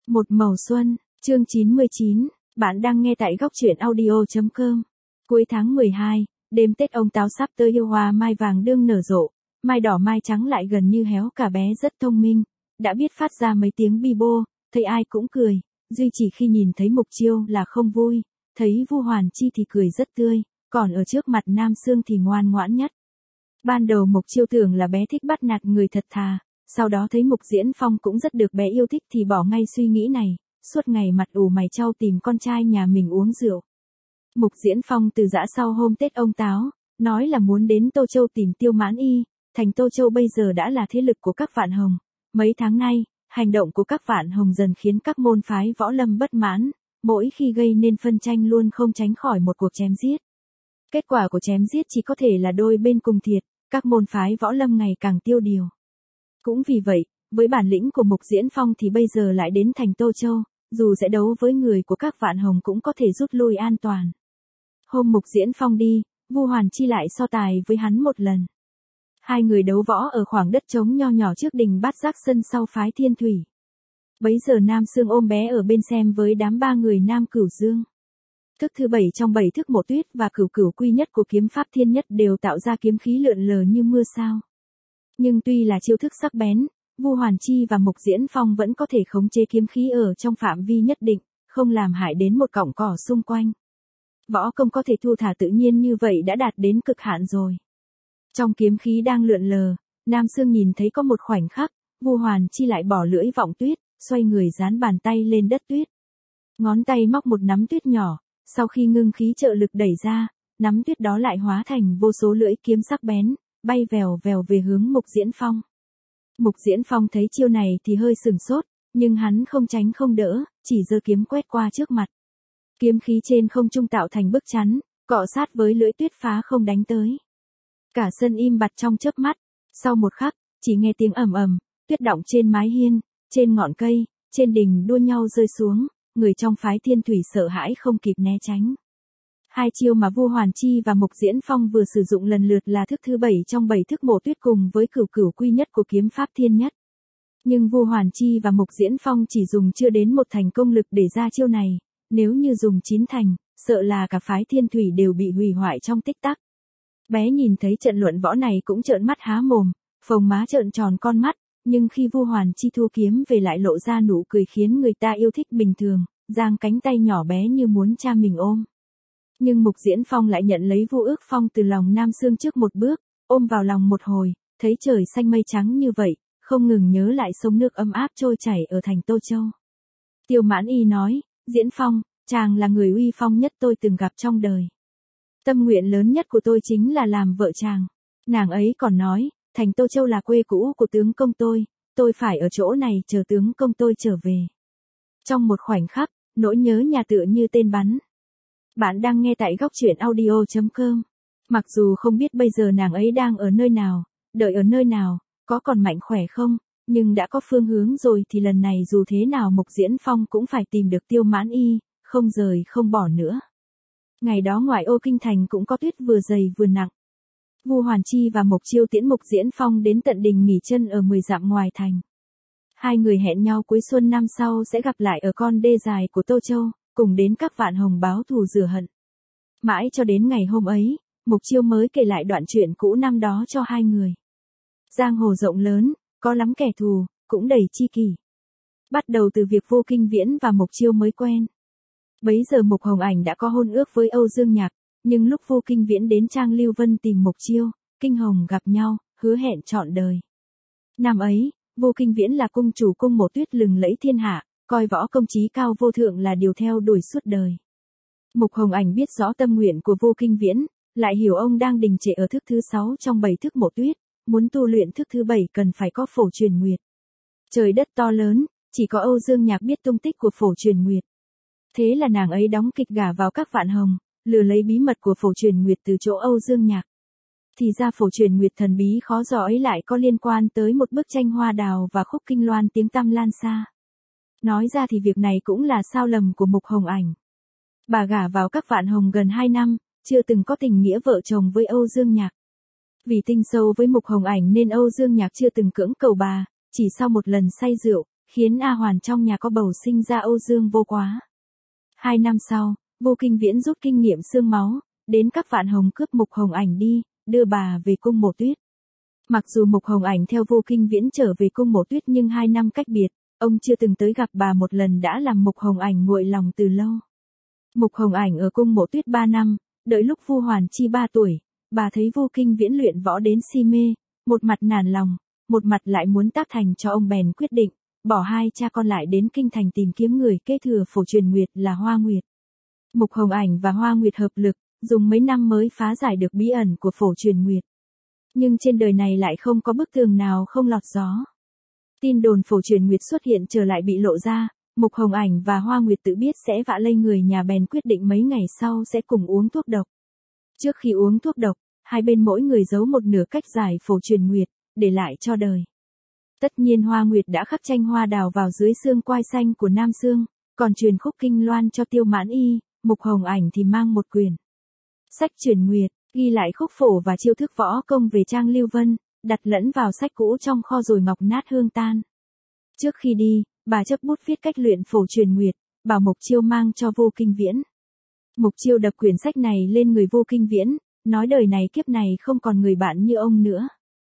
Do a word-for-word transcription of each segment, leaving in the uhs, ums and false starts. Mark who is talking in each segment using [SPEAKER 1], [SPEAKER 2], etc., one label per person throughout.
[SPEAKER 1] Một màu xuân, chương chín mươi chín, bạn đang nghe tại góc truyện audio chấm com. Cuối tháng mười hai, đêm Tết ông Táo sắp tới, yêu hoa mai vàng đương nở rộ, mai đỏ mai trắng lại gần như héo cả, bé rất thông minh, đã biết phát ra mấy tiếng bi bô, thấy ai cũng cười, duy chỉ khi nhìn thấy Mục Chiêu là không vui, thấy Vu Hoàn Chi thì cười rất tươi, còn ở trước mặt Nam Xương thì ngoan ngoãn nhất. Ban đầu Mục Chiêu tưởng là bé thích bắt nạt người thật thà, sau đó thấy Mục Diễn Phong cũng rất được bé yêu thích thì bỏ ngay suy nghĩ này, suốt ngày mặt ủ mày chau tìm con trai nhà mình uống rượu. Mục Diễn Phong từ giã sau hôm Tết ông Táo, nói là muốn đến Tô Châu tìm Tiêu Mãn Y, thành Tô Châu bây giờ đã là thế lực của các Vạn Hồng. Mấy tháng nay, hành động của các Vạn Hồng dần khiến các môn phái võ lâm bất mãn, mỗi khi gây nên phân tranh luôn không tránh khỏi một cuộc chém giết. Kết quả của chém giết chỉ có thể là đôi bên cùng thiệt, các môn phái võ lâm ngày càng tiêu điều. Cũng vì vậy, với bản lĩnh của Mục Diễn Phong thì bây giờ lại đến thành Tô Châu, dù sẽ đấu với người của các Vạn Hồng cũng có thể rút lui an toàn. Hôm Mục Diễn Phong đi, Vu Hoàn Chi lại so tài với hắn một lần. Hai người đấu võ ở khoảng đất trống nho nhỏ trước đình Bát Giác sân sau phái Thiên Thủy. Bấy giờ Nam Xương ôm bé ở bên xem với đám ba người Nam Cửu Dương. Thức thứ bảy trong bảy thức Mộ Tuyết và Cửu Cửu Quy Nhất của kiếm pháp Thiên Nhất đều tạo ra kiếm khí lượn lờ như mưa sao. Nhưng tuy là chiêu thức sắc bén, Vu Hoàn Chi và Mục Diễn Phong vẫn có thể khống chế kiếm khí ở trong phạm vi nhất định, không làm hại đến một cọng cỏ xung quanh. Võ công có thể thu thả tự nhiên như vậy đã đạt đến cực hạn rồi. Trong kiếm khí đang lượn lờ, Nam Xương nhìn thấy có một khoảnh khắc, Vu Hoàn Chi lại bỏ lưỡi vọng tuyết, xoay người dán bàn tay lên đất tuyết. Ngón tay móc một nắm tuyết nhỏ, sau khi ngưng khí trợ lực đẩy ra, nắm tuyết đó lại hóa thành vô số lưỡi kiếm sắc bén, bay vèo vèo về hướng Mục Diễn Phong. Mục Diễn Phong thấy chiêu này thì hơi sửng sốt, nhưng hắn không tránh không đỡ, chỉ giơ kiếm quét qua trước mặt. Kiếm khí trên không trung tạo thành bức chắn, cọ sát với lưỡi tuyết phá không đánh tới. Cả sân im bặt trong chớp mắt, sau một khắc, chỉ nghe tiếng ầm ầm, tuyết đọng trên mái hiên, trên ngọn cây, trên đình đua nhau rơi xuống, người trong phái Thiên Thủy sợ hãi không kịp né tránh. Hai chiêu mà Vu Hoàn Chi và Mục Diễn Phong vừa sử dụng lần lượt là thức thứ bảy trong bảy thức Mộ Tuyết cùng với Cửu Cửu Quy Nhất của kiếm pháp Thiên Nhất. Nhưng Vu Hoàn Chi và Mục Diễn Phong chỉ dùng chưa đến một thành công lực để ra chiêu này, nếu như dùng chín thành, sợ là cả phái Thiên Thủy đều bị hủy hoại trong tích tắc. Bé nhìn thấy trận luận võ này cũng trợn mắt há mồm, phồng má trợn tròn con mắt, nhưng khi Vu Hoàn Chi thu kiếm về lại lộ ra nụ cười khiến người ta yêu thích bình thường, giang cánh tay nhỏ bé như muốn cha mình ôm. Nhưng Mục Diễn Phong lại nhận lấy Vu Ước Phong từ lòng Nam Xương trước một bước, ôm vào lòng một hồi, thấy trời xanh mây trắng như vậy, không ngừng nhớ lại sông nước ấm áp trôi chảy ở thành Tô Châu. Tiêu Mãn Y nói, Diễn Phong, chàng là người uy phong nhất tôi từng gặp trong đời. Tâm nguyện lớn nhất của tôi chính là làm vợ chàng. Nàng ấy còn nói, thành Tô Châu là quê cũ của tướng công tôi, tôi phải ở chỗ này chờ tướng công tôi trở về. Trong một khoảnh khắc, nỗi nhớ nhà tựa như tên bắn. Bạn đang nghe tại góc truyện audio chấm com. Mặc dù không biết bây giờ nàng ấy đang ở nơi nào, đợi ở nơi nào, có còn mạnh khỏe không, nhưng đã có phương hướng rồi thì lần này dù thế nào Mục Diễn Phong cũng phải tìm được Tiêu Mãn Y, không rời không bỏ nữa. Ngày đó ngoài ô kinh thành cũng có tuyết vừa dày vừa nặng. Vu Hoàn Chi và Mục Chiêu tiễn Mục Diễn Phong đến tận đình nghỉ chân ở mười dặm ngoài thành. Hai người hẹn nhau cuối xuân năm sau sẽ gặp lại ở con đê dài của Tô Châu, cùng đến các Vạn Hồng báo thù rửa hận. Mãi cho đến ngày hôm ấy, Mục Chiêu mới kể lại đoạn chuyện cũ năm đó cho hai người. Giang hồ rộng lớn, có lắm kẻ thù, cũng đầy chi kỷ. Bắt đầu từ việc Vô Kinh Viễn và Mục Chiêu mới quen. Bấy giờ Mục Hồng Ảnh đã có hôn ước với Âu Dương Nhạc, nhưng lúc Vô Kinh Viễn đến Trang Lưu Vân tìm Mục Chiêu, Kinh Hồng gặp nhau, hứa hẹn trọn đời. Năm ấy, Vô Kinh Viễn là cung chủ cung Mộ Tuyết lừng lẫy thiên hạ, coi võ công chí cao vô thượng là điều theo đuổi suốt đời. Mục Hồng Ảnh biết rõ tâm nguyện của Vô Kinh Viễn, lại hiểu ông đang đình trệ ở thức thứ sáu trong bảy thức Mộ Tuyết, muốn tu luyện thức thứ bảy cần phải có Phổ Truyền Nguyệt. Trời đất to lớn, chỉ có Âu Dương Nhạc biết tung tích của Phổ Truyền Nguyệt. Thế là nàng ấy đóng kịch gả vào các Vạn Hồng, lừa lấy bí mật của Phổ Truyền Nguyệt từ chỗ Âu Dương Nhạc. Thì ra Phổ Truyền Nguyệt thần bí khó dò ấy lại có liên quan tới một bức tranh hoa đào và khúc kinh loan tiếng tăm lan xa. Nói ra thì việc này cũng là sao lầm của Mục Hồng Ảnh. Bà gả vào các Vạn Hồng gần hai năm, chưa từng có tình nghĩa vợ chồng với Âu Dương Nhạc. Vì tình sâu với Mục Hồng Ảnh nên Âu Dương Nhạc chưa từng cưỡng cầu bà, chỉ sau một lần say rượu, khiến A Hoàn trong nhà có bầu sinh ra Âu Dương Vô Quá. Hai năm sau, Vô Kinh Viễn rút kinh nghiệm xương máu, đến các vạn hồng cướp Mục Hồng Ảnh đi, đưa bà về cung Mộ Tuyết. Mặc dù Mục Hồng Ảnh theo Vô Kinh Viễn trở về cung Mộ Tuyết nhưng hai năm cách biệt, ông chưa từng tới gặp bà một lần đã làm Mục Hồng Ảnh nguội lòng từ lâu. Mục Hồng Ảnh ở cung Mộ Tuyết ba năm, đợi lúc Vu Hoàn Chi ba tuổi, bà thấy Vô Kinh Viễn luyện võ đến si mê, một mặt nản lòng, một mặt lại muốn tác thành cho ông bèn quyết định, bỏ hai cha con lại đến kinh thành tìm kiếm người kế thừa Phổ Truyền Nguyệt là Hoa Nguyệt. Mục Hồng Ảnh và Hoa Nguyệt hợp lực, dùng mấy năm mới phá giải được bí ẩn của Phổ Truyền Nguyệt. Nhưng trên đời này lại không có bức tường nào không lọt gió. Tin đồn Phổ Truyền Nguyệt xuất hiện trở lại bị lộ ra, Mục Hồng Ảnh và Hoa Nguyệt tự biết sẽ vạ lây người nhà bèn quyết định mấy ngày sau sẽ cùng uống thuốc độc. Trước khi uống thuốc độc, hai bên mỗi người giấu một nửa cách giải Phổ Truyền Nguyệt, để lại cho đời. Tất nhiên Hoa Nguyệt đã khắc tranh hoa đào vào dưới xương quai xanh của Nam Xương, còn truyền khúc kinh loan cho Tiêu Mãn Y, Mục Hồng Ảnh thì mang một quyển sách Truyền Nguyệt, ghi lại khúc phổ và chiêu thức võ công về Trang Lưu Vân, đặt lẫn vào sách cũ trong kho rồi ngọc nát hương tan. Trước khi đi, bà chấp bút viết cách luyện Phổ Truyền Nguyệt, bảo Mục Chiêu mang cho Vô Kinh Viễn. Mục Chiêu đập quyển sách này lên người Vô Kinh Viễn, nói đời này kiếp này không còn người bạn như ông nữa.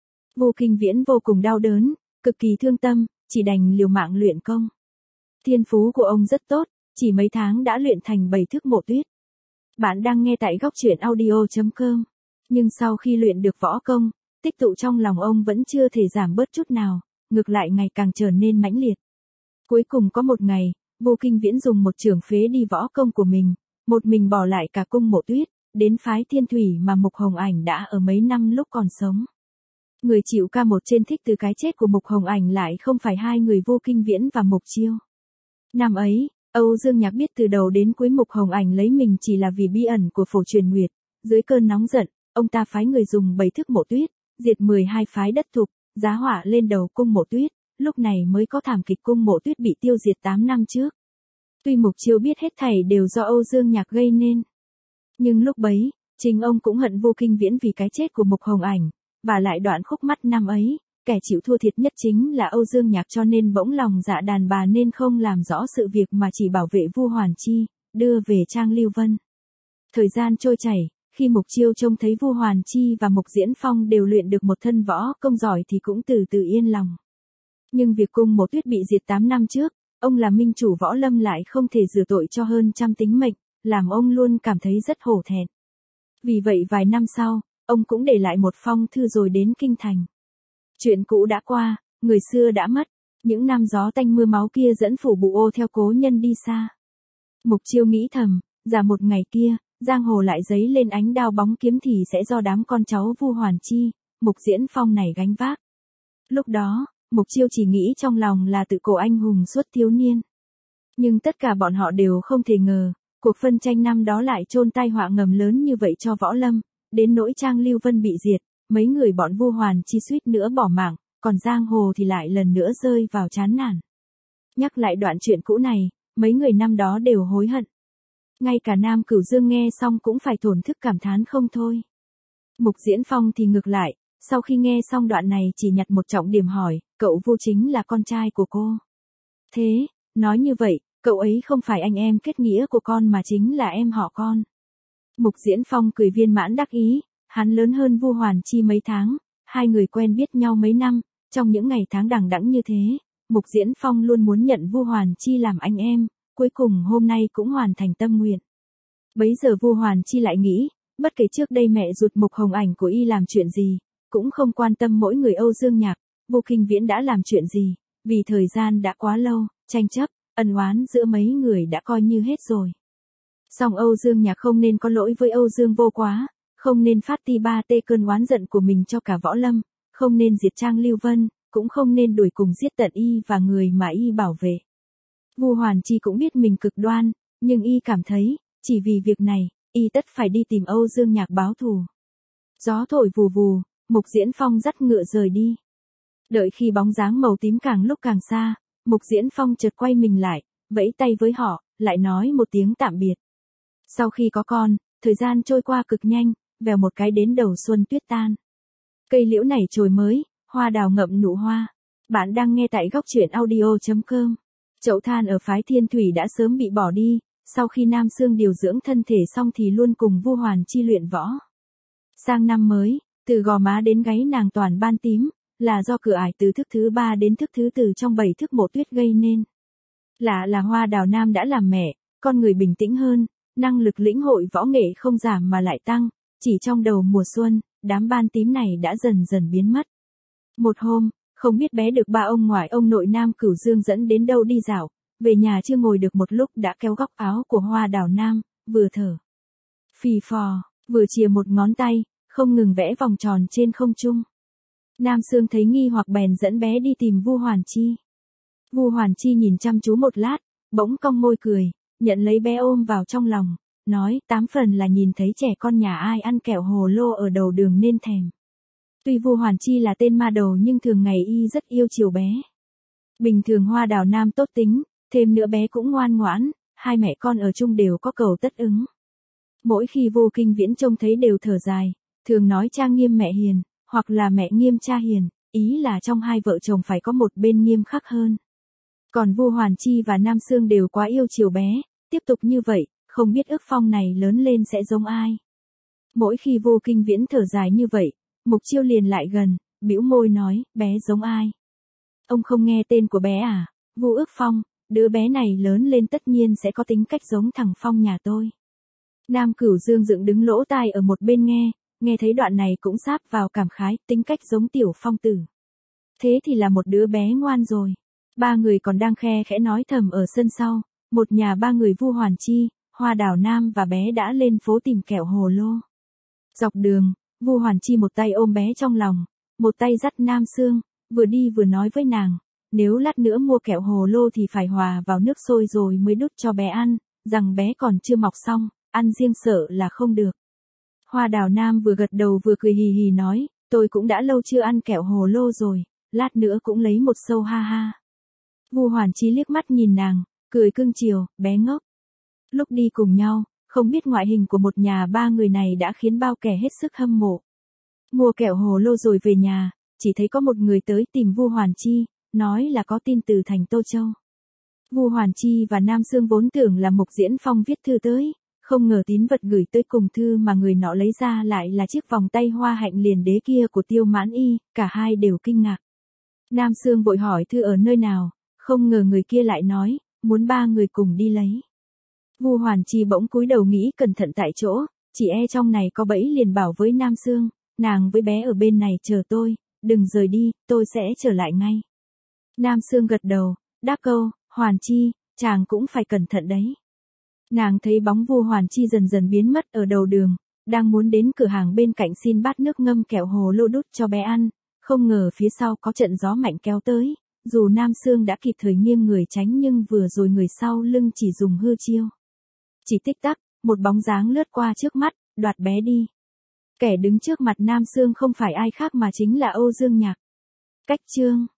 [SPEAKER 1] Vô Kinh Viễn vô cùng đau đớn, cực kỳ thương tâm, chỉ đành liều mạng luyện công. Thiên phú của ông rất tốt, chỉ mấy tháng đã luyện thành bảy thức Mộ Tuyết. Bạn đang nghe tại góc truyện audio chấm com. Nhưng sau khi luyện được võ công, tích tụ trong lòng ông vẫn chưa thể giảm bớt chút nào, ngược lại ngày càng trở nên mãnh liệt. Cuối cùng có một ngày, Vô Kinh Viễn dùng một chưởng phế đi võ công của mình, một mình bỏ lại cả cung Mộ Tuyết, đến phái Thiên Thủy mà Mục Hồng Ảnh đã ở mấy năm lúc còn sống. Người chịu ca một trên thích từ cái chết của Mục Hồng Ảnh lại không phải hai người Vô Kinh Viễn và Mục Chiêu. Năm ấy, Âu Dương Nhạc biết từ đầu đến cuối Mục Hồng Ảnh lấy mình chỉ là vì bí ẩn của Phổ Truyền Nguyệt, dưới cơn nóng giận, ông ta phái người dùng bảy thức Mộ Tuyết, diệt mười hai phái đất thục, giá họa lên đầu cung Mộ Tuyết, lúc này mới có thảm kịch cung Mộ Tuyết bị tiêu diệt tám năm trước. Tuy Mục Chiêu biết hết thảy đều do Âu Dương Nhạc gây nên, nhưng lúc bấy, chính ông cũng hận Vô Kinh Viễn vì cái chết của Mục Hồng Ảnh, và lại đoạn khúc mắt năm ấy, kẻ chịu thua thiệt nhất chính là Âu Dương Nhạc cho nên bỗng lòng dạ đàn bà nên không làm rõ sự việc mà chỉ bảo vệ Vu Hoàn Chi, đưa về Trang Lưu Vân. Thời gian trôi chảy, khi Mục Chiêu trông thấy Vu Hoàn Chi và Mục Diễn Phong đều luyện được một thân võ công giỏi thì cũng từ từ yên lòng. Nhưng việc cung Mộ Tuyết bị diệt tám năm trước, ông là minh chủ võ lâm lại không thể rửa tội cho hơn trăm tính mệnh, làm ông luôn cảm thấy rất hổ thẹn. Vì vậy vài năm sau, ông cũng để lại một phong thư rồi đến kinh thành. Chuyện cũ đã qua, người xưa đã mất, những năm gió tanh mưa máu kia dẫn phủ bụ ô theo cố nhân đi xa. Mục Chiêu nghĩ thầm, giả một ngày kia, giang hồ lại giấy lên ánh đao bóng kiếm thì sẽ do đám con cháu Vu Hoàn Chi, Mục Diễn Phong này gánh vác. Lúc đó, Mục Chiêu chỉ nghĩ trong lòng là tự cổ anh hùng suốt thiếu niên. Nhưng tất cả bọn họ đều không thể ngờ, cuộc phân tranh năm đó lại chôn tai họa ngầm lớn như vậy cho võ lâm, đến nỗi Trang Lưu Vân bị diệt, mấy người bọn Vu Hoàn Chi suýt nữa bỏ mạng, còn giang hồ thì lại lần nữa rơi vào chán nản. Nhắc lại đoạn chuyện cũ này, mấy người năm đó đều hối hận. Ngay cả Nam Cửu Dương nghe xong cũng phải thổn thức cảm thán không thôi. Mục Diễn Phong thì ngược lại, sau khi nghe xong đoạn này chỉ nhặt một trọng điểm hỏi, cậu Vu chính là con trai của cô. Thế, nói như vậy, cậu ấy không phải anh em kết nghĩa của con mà chính là em họ con. Mục Diễn Phong cười viên mãn đắc ý, hắn lớn hơn Vu Hoàn Chi mấy tháng, hai người quen biết nhau mấy năm, trong những ngày tháng đằng đẵng như thế, Mục Diễn Phong luôn muốn nhận Vu Hoàn Chi làm anh em, cuối cùng hôm nay cũng hoàn thành tâm nguyện. Bấy giờ Vu Hoàn Chi lại nghĩ, bất kể trước đây mẹ ruột Mục Hồng Ảnh của y làm chuyện gì, cũng không quan tâm mỗi người Âu Dương Nhạc, Vô Kinh Viễn đã làm chuyện gì, vì thời gian đã quá lâu, tranh chấp, ân oán giữa mấy người đã coi như hết rồi. Song Âu Dương Nhạc không nên có lỗi với Âu Dương Vô Quá, không nên phát ti ba tê cơn oán giận của mình cho cả võ lâm, không nên diệt Trang Lưu Vân, cũng không nên đuổi cùng giết tận y và người mà y bảo vệ. Vu Hoàn Chi cũng biết mình cực đoan, nhưng y cảm thấy, chỉ vì việc này, y tất phải đi tìm Âu Dương Nhạc báo thù. Gió thổi vù vù, Mục Diễn Phong dắt ngựa rời đi. Đợi khi bóng dáng màu tím càng lúc càng xa, Mục Diễn Phong chợt quay mình lại, vẫy tay với họ, lại nói một tiếng tạm biệt. Sau khi có con, thời gian trôi qua cực nhanh, vèo một cái đến đầu xuân tuyết tan. Cây liễu nảy chồi mới, hoa đào ngậm nụ hoa. Bạn đang nghe tại góc truyện audio chấm com. Chậu than ở phái Thiên Thủy đã sớm bị bỏ đi, sau khi Nam Xương điều dưỡng thân thể xong thì luôn cùng Vu Hoàn Chi luyện võ. Sang năm mới, từ gò má đến gáy nàng toàn ban tím, là do cửa ải từ thức thứ ba đến thức thứ tư trong bảy thức mộ tuyết gây nên. Lạ là Hoa Đào Nam đã làm mẹ, con người bình tĩnh hơn, năng lực lĩnh hội võ nghệ không giảm mà lại tăng, chỉ trong đầu mùa xuân, đám ban tím này đã dần dần biến mất. Một hôm, không biết bé được ba ông ngoại ông nội Nam Cửu Dương dẫn đến đâu đi dạo, về nhà chưa ngồi được một lúc đã kéo góc áo của Hoa Đào Nam, vừa thở phì phò, vừa chìa một ngón tay, không ngừng vẽ vòng tròn trên không trung. Nam Xương thấy nghi hoặc bèn dẫn bé đi tìm Vu Hoàn Chi. Vu Hoàn Chi nhìn chăm chú một lát, bỗng cong môi cười, nhận lấy bé ôm vào trong lòng, nói tám phần là nhìn thấy trẻ con nhà ai ăn kẹo hồ lô ở đầu đường nên thèm. Tuy Vu Hoàn Chi là tên ma đầu nhưng thường ngày y rất yêu chiều bé. Bình thường Hoa Đào Nam tốt tính, thêm nữa bé cũng ngoan ngoãn, hai mẹ con ở chung đều có cầu tất ứng. Mỗi khi Vô Kinh Viễn trông thấy đều thở dài, thường nói cha nghiêm mẹ hiền, hoặc là mẹ nghiêm cha hiền, ý là trong hai vợ chồng phải có một bên nghiêm khắc hơn. Còn Vu Hoàn Chi và Nam Xương đều quá yêu chiều bé, tiếp tục như vậy, không biết ước phong này lớn lên sẽ giống ai. Mỗi khi Vô Kinh Viễn thở dài như vậy, Mục Chiêu liền lại gần, bĩu môi nói, bé giống ai? Ông không nghe tên của bé à? Vu Ước Phong, đứa bé này lớn lên tất nhiên sẽ có tính cách giống thằng Phong nhà tôi. Nam Cửu Dương dựng đứng lỗ tai ở một bên nghe, nghe thấy đoạn này cũng sáp vào cảm khái, tính cách giống Tiểu Phong tử. Thế thì là một đứa bé ngoan rồi. Ba người còn đang khe khẽ nói thầm ở sân sau, một nhà ba người Vu Hoàn Chi, Hoa Đào Nam và bé đã lên phố tìm kẹo hồ lô. Dọc đường, Vu Hoàn Chi một tay ôm bé trong lòng, một tay dắt Nam Xương, vừa đi vừa nói với nàng, nếu lát nữa mua kẹo hồ lô thì phải hòa vào nước sôi rồi mới đút cho bé ăn, rằng bé còn chưa mọc xong, ăn riêng sợ là không được. Hoa Đào Nam vừa gật đầu vừa cười hì hì nói, tôi cũng đã lâu chưa ăn kẹo hồ lô rồi, lát nữa cũng lấy một sâu ha ha. Vu Hoàn Chi liếc mắt nhìn nàng, cười cưng chiều, bé ngốc. Lúc đi cùng nhau, không biết ngoại hình của một nhà ba người này đã khiến bao kẻ hết sức hâm mộ. Mua kẹo hồ lô rồi về nhà, chỉ thấy có một người tới tìm Vu Hoàn Chi, nói là có tin từ thành Tô Châu. Vu Hoàn Chi và Nam Xương vốn tưởng là Mục Diễn Phong viết thư tới, không ngờ tín vật gửi tới cùng thư mà người nọ lấy ra lại là chiếc vòng tay hoa hạnh liền đế kia của Tiêu Mãn Y, cả hai đều kinh ngạc. Nam Xương vội hỏi thư ở nơi nào, không ngờ người kia lại nói, muốn ba người cùng đi lấy. Vu Hoàn Chi bỗng cúi đầu nghĩ cẩn thận tại chỗ, chỉ e trong này có bẫy liền bảo với Nam Xương, nàng với bé ở bên này chờ tôi, đừng rời đi, tôi sẽ trở lại ngay. Nam Xương gật đầu, đáp câu, Hoàn Chi, chàng cũng phải cẩn thận đấy. Nàng thấy bóng Vu Hoàn Chi dần dần biến mất ở đầu đường, đang muốn đến cửa hàng bên cạnh xin bát nước ngâm kẹo hồ lô đút cho bé ăn, không ngờ phía sau có trận gió mạnh kéo tới, dù Nam Xương đã kịp thời nghiêng người tránh nhưng vừa rồi người sau lưng chỉ dùng hư chiêu. Chỉ tích tắc, một bóng dáng lướt qua trước mắt, đoạt bé đi. Kẻ đứng trước mặt Nam Xương không phải ai khác mà chính là Âu Dương Nhạc. Cách chương